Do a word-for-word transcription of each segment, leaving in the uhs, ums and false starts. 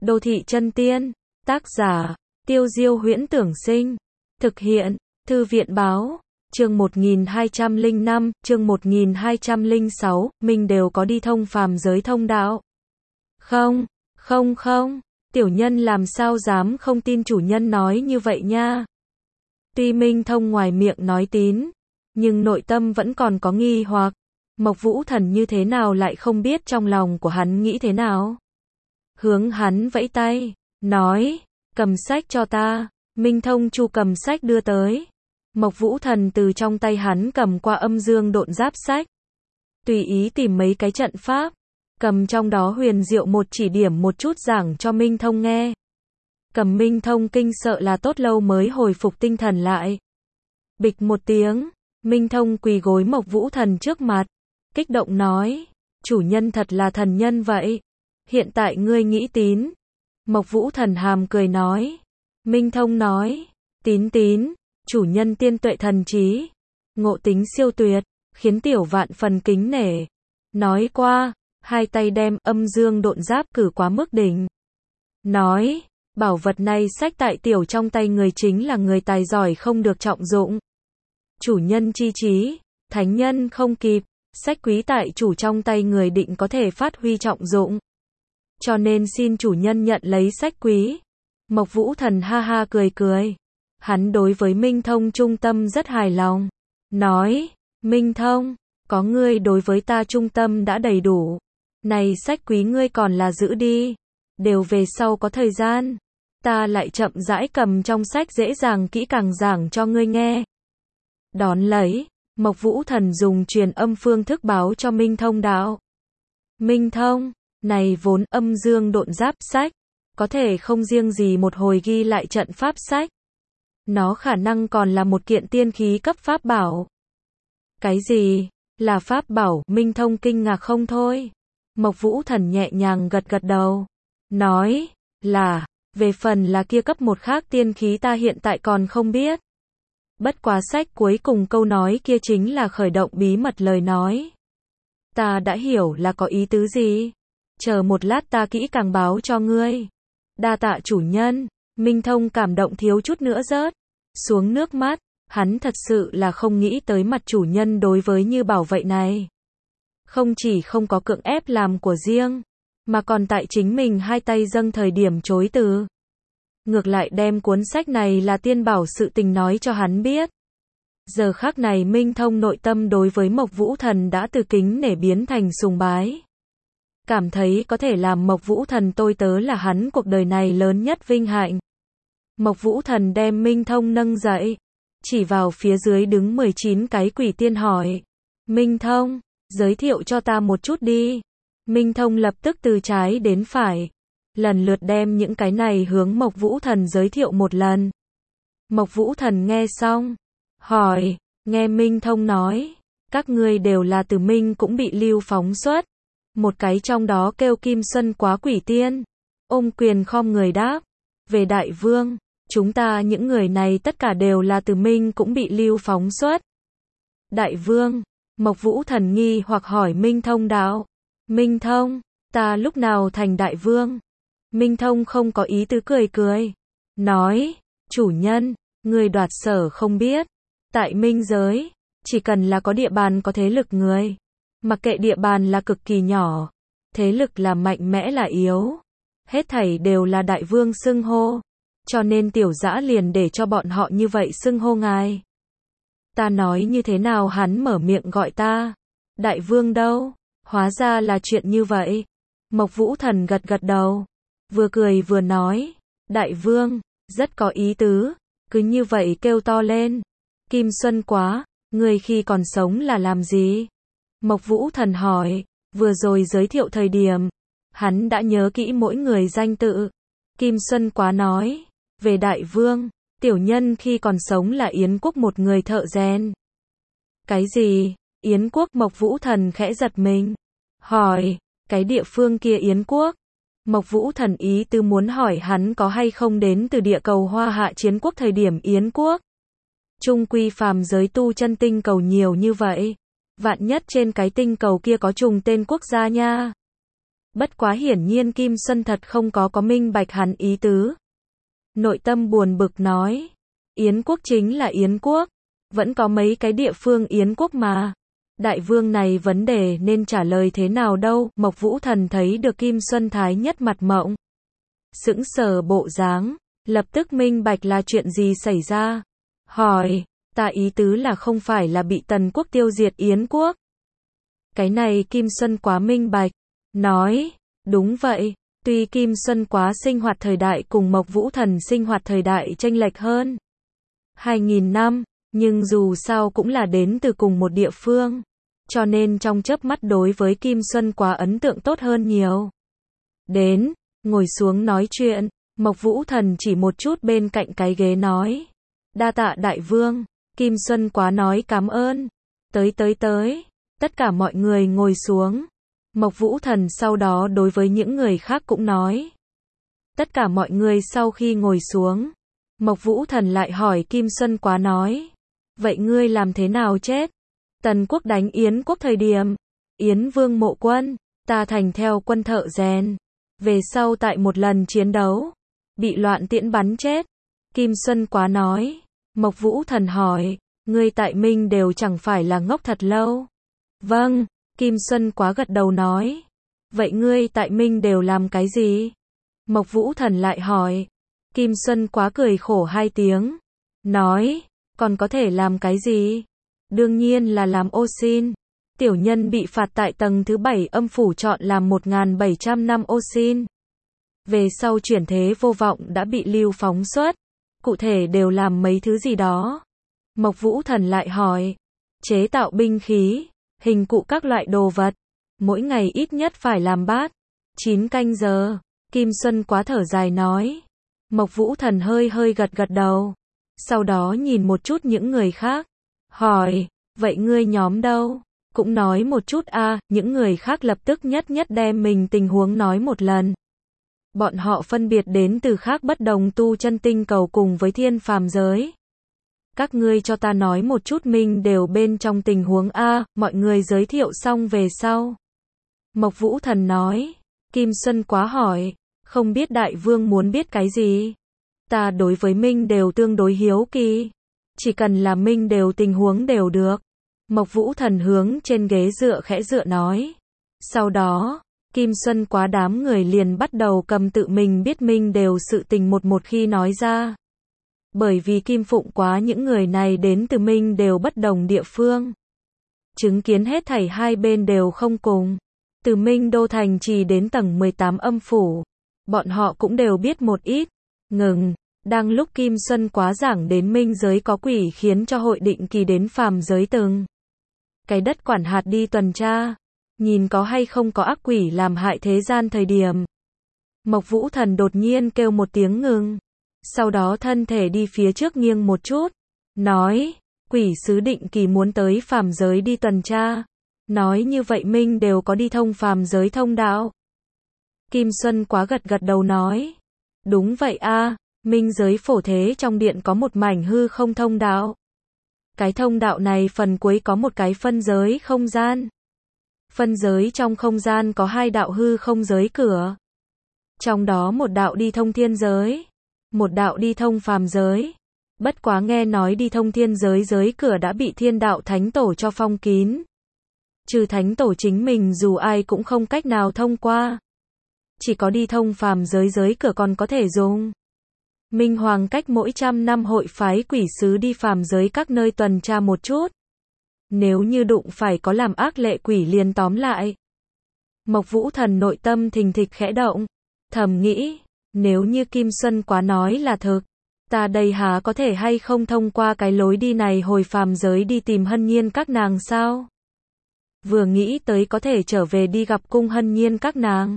Đô thị chân tiên. Tác giả, Tiêu Diêu Huyễn Tưởng Sinh. Thực hiện, Thư viện Báo. Chương một nghìn hai trăm lẻ năm, chương một nghìn hai trăm lẻ sáu, mình đều có đi thông phàm giới thông đạo. Không, không không, tiểu nhân làm sao dám không tin chủ nhân nói như vậy nha. Tuy Minh Thông ngoài miệng nói tín, nhưng nội tâm vẫn còn có nghi hoặc. Mộc Vũ Thần như thế nào lại không biết trong lòng của hắn nghĩ thế nào. Hướng hắn vẫy tay, nói, cầm sách cho ta. Minh Thông chu cầm sách đưa tới. Mộc Vũ Thần từ trong tay hắn cầm qua âm dương độn giáp sách. Tùy ý tìm mấy cái trận pháp, cầm trong đó huyền diệu một chỉ điểm một chút giảng cho Minh Thông nghe. Cầm Minh Thông kinh sợ là tốt lâu mới hồi phục tinh thần lại. Bịch một tiếng, Minh Thông quỳ gối Mộc Vũ Thần trước mặt, kích động nói, chủ nhân thật là thần nhân vậy. Hiện tại ngươi nghĩ tín. Mộc Vũ Thần hàm cười nói. Minh Thông nói, tín tín, chủ nhân tiên tuệ thần trí, ngộ tính siêu tuyệt, khiến tiểu vạn phần kính nể. Nói qua, hai tay đem âm dương độn giáp cử quá mức đỉnh. Nói, bảo vật này sách tại tiểu trong tay người chính là người tài giỏi không được trọng dụng. Chủ nhân chi trí, thánh nhân không kịp, sách quý tại chủ trong tay người định có thể phát huy trọng dụng. Cho nên xin chủ nhân nhận lấy sách quý. Mộc Vũ Thần ha ha cười cười. Hắn đối với Minh Thông trung tâm rất hài lòng. Nói, Minh Thông, có ngươi đối với ta trung tâm đã đầy đủ. Này sách quý ngươi còn là giữ đi. Đều về sau có thời gian. Ta lại chậm rãi cầm trong sách dễ dàng kỹ càng giảng cho ngươi nghe. Đón lấy, Mộc Vũ Thần dùng truyền âm phương thức báo cho Minh Thông đạo. Minh Thông, này vốn âm dương độn giáp sách, có thể không riêng gì một hồi ghi lại trận pháp sách. Nó khả năng còn là một kiện tiên khí cấp pháp bảo. Cái gì? Là pháp bảo? Minh Thông kinh ngạc không thôi. Mộc Vũ Thần nhẹ nhàng gật gật đầu. Nói, là, về phần là kia cấp một khác tiên khí ta hiện tại còn không biết. Bất quá sách cuối cùng câu nói kia chính là khởi động bí mật lời nói. Ta đã hiểu là có ý tứ gì. Chờ một lát ta kỹ càng báo cho ngươi. Đa tạ chủ nhân. Minh Thông cảm động thiếu chút nữa rớt xuống nước mắt. Hắn thật sự là không nghĩ tới mặt chủ nhân đối với Như Bảo vậy này. Không chỉ không có cưỡng ép làm của riêng, mà còn tại chính mình hai tay dâng thời điểm chối từ. Ngược lại đem cuốn sách này là tiên bảo sự tình nói cho hắn biết. Giờ khắc này Minh Thông nội tâm đối với Mộc Vũ Thần đã từ kính nể biến thành sùng bái. Cảm thấy có thể làm Mộc Vũ Thần tôi tớ là hắn cuộc đời này lớn nhất vinh hạnh. Mộc Vũ Thần đem Minh Thông nâng dậy, chỉ vào phía dưới đứng mười chín cái quỷ tiên hỏi. Minh Thông, giới thiệu cho ta một chút đi. Minh Thông lập tức từ trái đến phải, lần lượt đem những cái này hướng Mộc Vũ Thần giới thiệu một lần. Mộc Vũ Thần nghe xong, hỏi, nghe Minh Thông nói, các ngươi đều là từ Minh cũng bị lưu phóng xuất. Một cái trong đó kêu Kim Xuân Quá quỷ tiên, ôm quyền khom người đáp, về đại vương, chúng ta những người này tất cả đều là từ Minh cũng bị lưu phóng xuất. Đại vương, Mộc Vũ Thần nghi hoặc hỏi Minh Thông đạo, Minh Thông, ta lúc nào thành đại vương? Minh Thông không có ý tứ cười cười, nói, chủ nhân, người đoạt sở không biết, tại Minh giới, chỉ cần là có địa bàn có thế lực người, mặc kệ địa bàn là cực kỳ nhỏ, thế lực là mạnh mẽ là yếu, hết thảy đều là đại vương xưng hô, cho nên tiểu dã liền để cho bọn họ như vậy xưng hô ngài. Ta nói như thế nào hắn mở miệng gọi ta, đại vương đâu, hóa ra là chuyện như vậy. Mộc Vũ Thần gật gật đầu, vừa cười vừa nói, đại vương, rất có ý tứ, cứ như vậy kêu to lên. Kim Xuân Quá, người khi còn sống là làm gì? Mộc Vũ Thần hỏi, vừa rồi giới thiệu thời điểm, hắn đã nhớ kỹ mỗi người danh tự. Kim Xuân Quá nói, về đại vương, tiểu nhân khi còn sống là Yến Quốc một người thợ rèn. Cái gì? Yến Quốc? Mộc Vũ Thần khẽ giật mình, hỏi, cái địa phương kia Yến Quốc? Mộc Vũ Thần ý tư muốn hỏi hắn có hay không đến từ địa cầu Hoa Hạ Chiến Quốc thời điểm Yến Quốc. Trung quy phàm giới tu chân tinh cầu nhiều như vậy, vạn nhất trên cái tinh cầu kia có trùng tên quốc gia nha. Bất quá hiển nhiên Kim Xuân thật không có có minh bạch hắn ý tứ. Nội tâm buồn bực nói, Yến quốc chính là Yến quốc, vẫn có mấy cái địa phương Yến quốc mà. Đại vương này vấn đề nên trả lời thế nào đâu, Mộc Vũ Thần thấy được Kim Xuân Thái nhất mặt mộng. Sững sờ bộ dáng, lập tức minh bạch là chuyện gì xảy ra. Hỏi, ta ý tứ là không phải là bị Tần quốc tiêu diệt Yến quốc. Cái này Kim Xuân quá minh bạch, nói, đúng vậy, tuy Kim Xuân quá sinh hoạt thời đại cùng Mộc Vũ Thần sinh hoạt thời đại chênh lệch hơn hai nghìn năm, nhưng dù sao cũng là đến từ cùng một địa phương, cho nên trong chớp mắt đối với Kim Xuân quá ấn tượng tốt hơn nhiều. Đến, ngồi xuống nói chuyện, Mộc Vũ Thần chỉ một chút bên cạnh cái ghế nói, đa tạ đại vương. Kim Xuân quá nói cảm ơn. Tới tới tới, tất cả mọi người ngồi xuống. Mộc Vũ Thần sau đó đối với những người khác cũng nói. Tất cả mọi người sau khi ngồi xuống, Mộc Vũ Thần lại hỏi Kim Xuân quá nói, vậy ngươi làm thế nào chết? Tần quốc đánh Yến quốc thời điểm, Yến vương mộ quân, ta thành theo quân thợ rèn. Về sau tại một lần chiến đấu, bị loạn tiễn bắn chết. Kim Xuân quá nói. Mộc Vũ Thần hỏi, ngươi tại Minh đều chẳng phải là ngốc thật lâu. Vâng, Kim Xuân quá gật đầu nói. Vậy ngươi tại Minh đều làm cái gì? Mộc Vũ Thần lại hỏi. Kim Xuân quá cười khổ hai tiếng. Nói, còn có thể làm cái gì? Đương nhiên là làm ô xin. Tiểu nhân bị phạt tại tầng thứ bảy âm phủ chọn làm một nghìn bảy trăm năm ô xin. Về sau chuyển thế vô vọng đã bị lưu phóng xuất. Cụ thể đều làm mấy thứ gì đó. Mộc Vũ Thần lại hỏi. Chế tạo binh khí, hình cụ các loại đồ vật. Mỗi ngày ít nhất phải làm bát. chín canh giờ. Kim Xuân quá thở dài nói. Mộc Vũ Thần hơi hơi gật gật đầu. Sau đó nhìn một chút những người khác. Hỏi, vậy ngươi nhóm đâu? Cũng nói một chút a. À, những người khác lập tức nhất nhất đem mình tình huống nói một lần. Bọn họ phân biệt đến từ khác bất đồng tu chân tinh cầu cùng với thiên phàm giới. Các ngươi cho ta nói một chút mình đều bên trong tình huống A, mọi người giới thiệu xong về sau. Mộc Vũ Thần nói. Kim Xuân quá hỏi, không biết đại vương muốn biết cái gì? Ta đối với Minh đều tương đối hiếu kỳ. Chỉ cần là Minh đều tình huống đều được. Mộc Vũ Thần hướng trên ghế dựa khẽ dựa nói. Sau đó, Kim Xuân quá đám người liền bắt đầu cầm tự mình biết Minh đều sự tình một một khi nói ra. Bởi vì Kim Phụng quá những người này đến từ Minh đều bất đồng địa phương. Chứng kiến hết thảy hai bên đều không cùng. Từ Minh Đô Thành chỉ đến tầng mười tám âm phủ. Bọn họ cũng đều biết một ít. Ngừng, đang lúc Kim Xuân quá giảng đến Minh giới có quỷ khiến cho hội định kỳ đến phàm giới từng. Cái đất quản hạt đi tuần tra. Nhìn có hay không có ác quỷ làm hại thế gian thời điểm. Mộc Vũ Thần đột nhiên kêu một tiếng ngừng. Sau đó thân thể đi phía trước nghiêng một chút. Nói, quỷ sứ định kỳ muốn tới phàm giới đi tuần tra. Nói như vậy Minh đều có đi thông phàm giới thông đạo. Kim Xuân quá gật gật đầu nói. Đúng vậy a, Minh giới phổ thế trong điện có một mảnh hư không thông đạo. Cái thông đạo này phần cuối có một cái phân giới không gian. Phân giới trong không gian có hai đạo hư không giới cửa. Trong đó một đạo đi thông thiên giới, một đạo đi thông phàm giới. Bất quá nghe nói đi thông thiên giới giới cửa đã bị thiên đạo thánh tổ cho phong kín. Trừ thánh tổ chính mình dù ai cũng không cách nào thông qua. Chỉ có đi thông phàm giới giới cửa còn có thể dùng. Minh Hoàng cách mỗi trăm năm hội phái quỷ sứ đi phàm giới các nơi tuần tra một chút. Nếu như đụng phải có làm ác lệ quỷ liền tóm lại. Mộc Vũ Thần nội tâm thình thịch khẽ động. Thầm nghĩ, nếu như Kim Xuân quá nói là thực. Ta đây há có thể hay không thông qua cái lối đi này hồi phàm giới đi tìm Hân Nhiên các nàng sao? Vừa nghĩ tới có thể trở về đi gặp cung Hân Nhiên các nàng.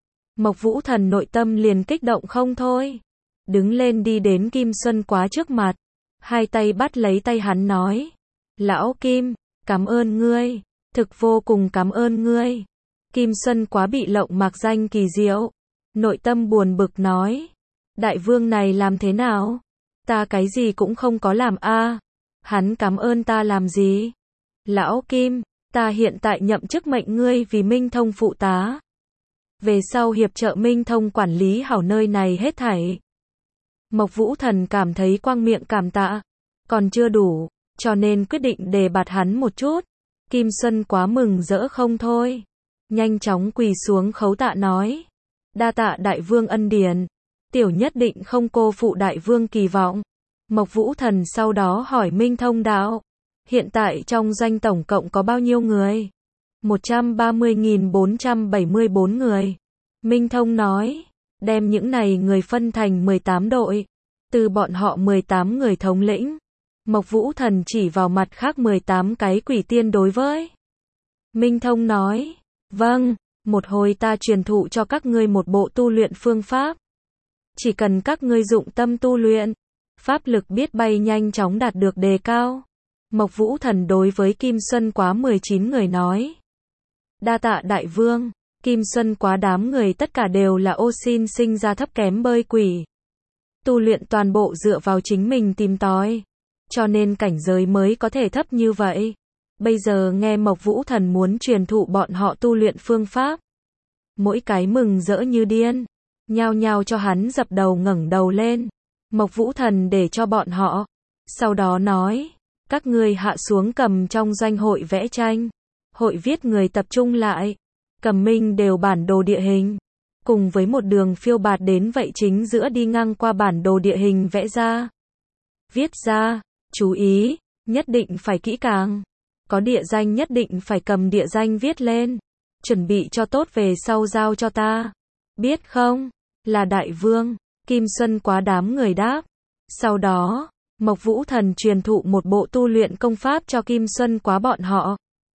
Mộc Vũ Thần nội tâm liền kích động không thôi. Đứng lên đi đến Kim Xuân quá trước mặt. Hai tay bắt lấy tay hắn nói. Lão Kim, cảm ơn ngươi. Thực vô cùng cảm ơn ngươi. Kim Xuân quá bị lộng mạc danh kỳ diệu. Nội tâm buồn bực nói. Đại vương này làm thế nào? Ta cái gì cũng không có làm a. Hắn cảm ơn ta làm gì? Lão Kim, ta hiện tại nhậm chức mệnh ngươi vì Minh Thông phụ tá. về sau hiệp trợ Minh Thông quản lý hảo nơi này hết thảy. Mộc Vũ Thần cảm thấy quang miệng cảm tạ, còn chưa đủ, cho nên quyết định đề bạt hắn một chút. Kim Xuân quá mừng rỡ không thôi, nhanh chóng quỳ xuống khấu tạ nói, đa tạ đại vương ân điển, tiểu nhất định không cô phụ đại vương kỳ vọng. Mộc Vũ Thần sau đó hỏi Minh Thông đạo, hiện tại trong doanh tổng cộng có bao nhiêu người? một trăm ba mươi nghìn bốn trăm bảy mươi bốn người. Minh Thông nói, đem những này người phân thành mười tám đội, từ bọn họ mười tám người thống lĩnh. Mộc Vũ Thần chỉ vào mặt khác mười tám cái quỷ tiên đối với. Minh Thông nói, vâng, một hồi ta truyền thụ cho các ngươi một bộ tu luyện phương pháp. Chỉ cần các ngươi dụng tâm tu luyện, pháp lực biết bay nhanh chóng đạt được đề cao. Mộc Vũ Thần đối với Kim Xuân Quá mười chín người nói, đa tạ đại vương. Kim Xuân Quá đám người tất cả đều là ô xin sinh ra thấp kém bơi quỷ. Tu luyện toàn bộ dựa vào chính mình tìm tòi, cho nên cảnh giới mới có thể thấp như vậy. Bây giờ nghe Mộc Vũ Thần muốn truyền thụ bọn họ tu luyện phương pháp, mỗi cái mừng rỡ như điên, nhao nhao cho hắn dập đầu ngẩng đầu lên. Mộc Vũ Thần để cho bọn họ, sau đó nói, các ngươi hạ xuống cầm trong doanh hội vẽ tranh, hội viết người tập trung lại, cầm minh đều bản đồ địa hình, cùng với một đường phiêu bạt đến vậy chính giữa đi ngang qua bản đồ địa hình vẽ ra, viết ra, chú ý, nhất định phải kỹ càng, có địa danh nhất định phải cầm địa danh viết lên, chuẩn bị cho tốt về sau giao cho ta, biết không? Là đại vương. Kim Xuân Quá đám người đáp. Sau đó, Mộc Vũ Thần truyền thụ một bộ tu luyện công pháp cho Kim Xuân Quá bọn họ,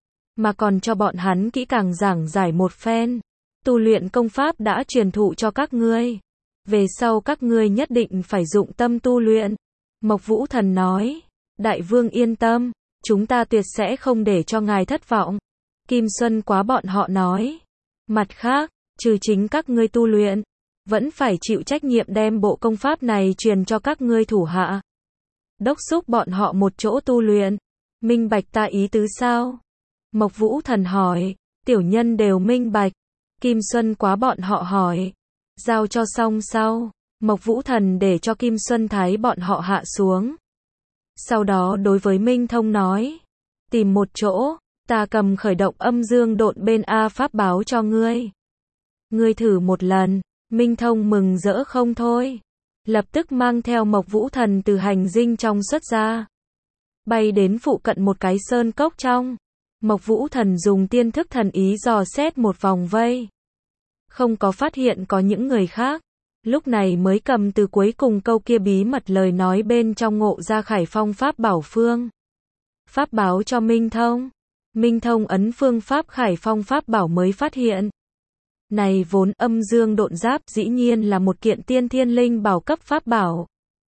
mà còn cho bọn hắn kỹ càng giảng giải một phen. Tu luyện công pháp đã truyền thụ cho các ngươi, về sau các ngươi nhất định phải dụng tâm tu luyện. Mộc Vũ Thần nói, đại vương yên tâm, chúng ta tuyệt sẽ không để cho ngài thất vọng. Kim Xuân Quá bọn họ nói, mặt khác, trừ chính các ngươi tu luyện, vẫn phải chịu trách nhiệm đem bộ công pháp này truyền cho các ngươi thủ hạ, đốc thúc bọn họ một chỗ tu luyện. Minh bạch ta ý tứ sao? Mộc Vũ Thần hỏi. Tiểu nhân đều minh bạch. Kim Xuân Quá bọn họ hỏi, giao cho xong sau, Mộc Vũ Thần để cho Kim Xuân Thái bọn họ hạ xuống. Sau đó đối với Minh Thông nói, tìm một chỗ, ta cầm khởi động âm dương độn bên A pháp báo cho ngươi. Ngươi thử một lần. Minh Thông mừng rỡ không thôi, lập tức mang theo Mộc Vũ Thần từ hành dinh trong xuất ra, bay đến phụ cận một cái sơn cốc trong. Mộc Vũ Thần dùng tiên thức thần ý dò xét một vòng vây, không có phát hiện có những người khác, lúc này mới cầm từ cuối cùng câu kia bí mật lời nói bên trong ngộ ra Khải Phong pháp bảo phương pháp báo cho Minh Thông. Minh Thông ấn phương pháp Khải Phong pháp bảo mới phát hiện, này vốn âm dương độn giáp dĩ nhiên là một kiện tiên thiên linh bảo cấp pháp bảo.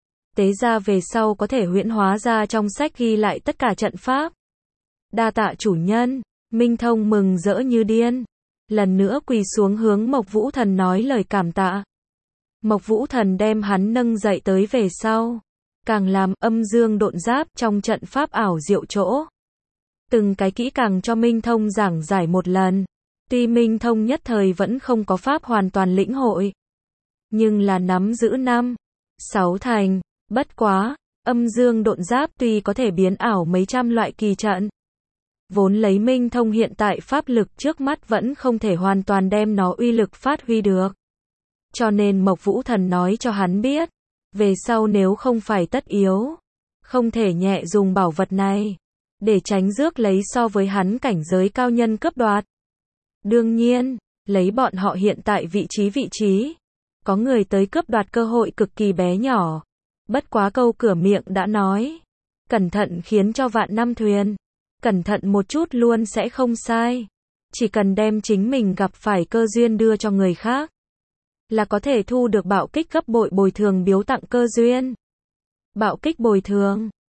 Tế ra về sau có thể huyễn hóa ra trong sách ghi lại tất cả trận pháp. Đa tạ chủ nhân. Minh Thông mừng rỡ như điên, lần nữa quỳ xuống hướng Mộc Vũ Thần nói lời cảm tạ. Mộc Vũ Thần đem hắn nâng dậy tới về sau, càng làm âm dương độn giáp trong trận pháp ảo diệu chỗ, từng cái kỹ càng cho Minh Thông giảng giải một lần. Tuy Minh Thông nhất thời vẫn không có pháp hoàn toàn lĩnh hội, nhưng là nắm giữ năm, sáu thành. Bất quá, âm dương độn giáp tuy có thể biến ảo mấy trăm loại kỳ trận, vốn lấy Minh Thông hiện tại pháp lực trước mắt vẫn không thể hoàn toàn đem nó uy lực phát huy được. Cho nên Mộc Vũ Thần nói cho hắn biết, về sau nếu không phải tất yếu, không thể nhẹ dùng bảo vật này, để tránh rước lấy so với hắn cảnh giới cao nhân cướp đoạt. Đương nhiên, lấy bọn họ hiện tại vị trí vị trí, có người tới cướp đoạt cơ hội cực kỳ bé nhỏ. Bất quá câu cửa miệng đã nói, cẩn thận khiến cho vạn năm thuyền, cẩn thận một chút luôn sẽ không sai. Chỉ cần đem chính mình gặp phải cơ duyên đưa cho người khác, là có thể thu được bạo kích gấp bội bồi thường biếu tặng cơ duyên. Bạo kích bồi thường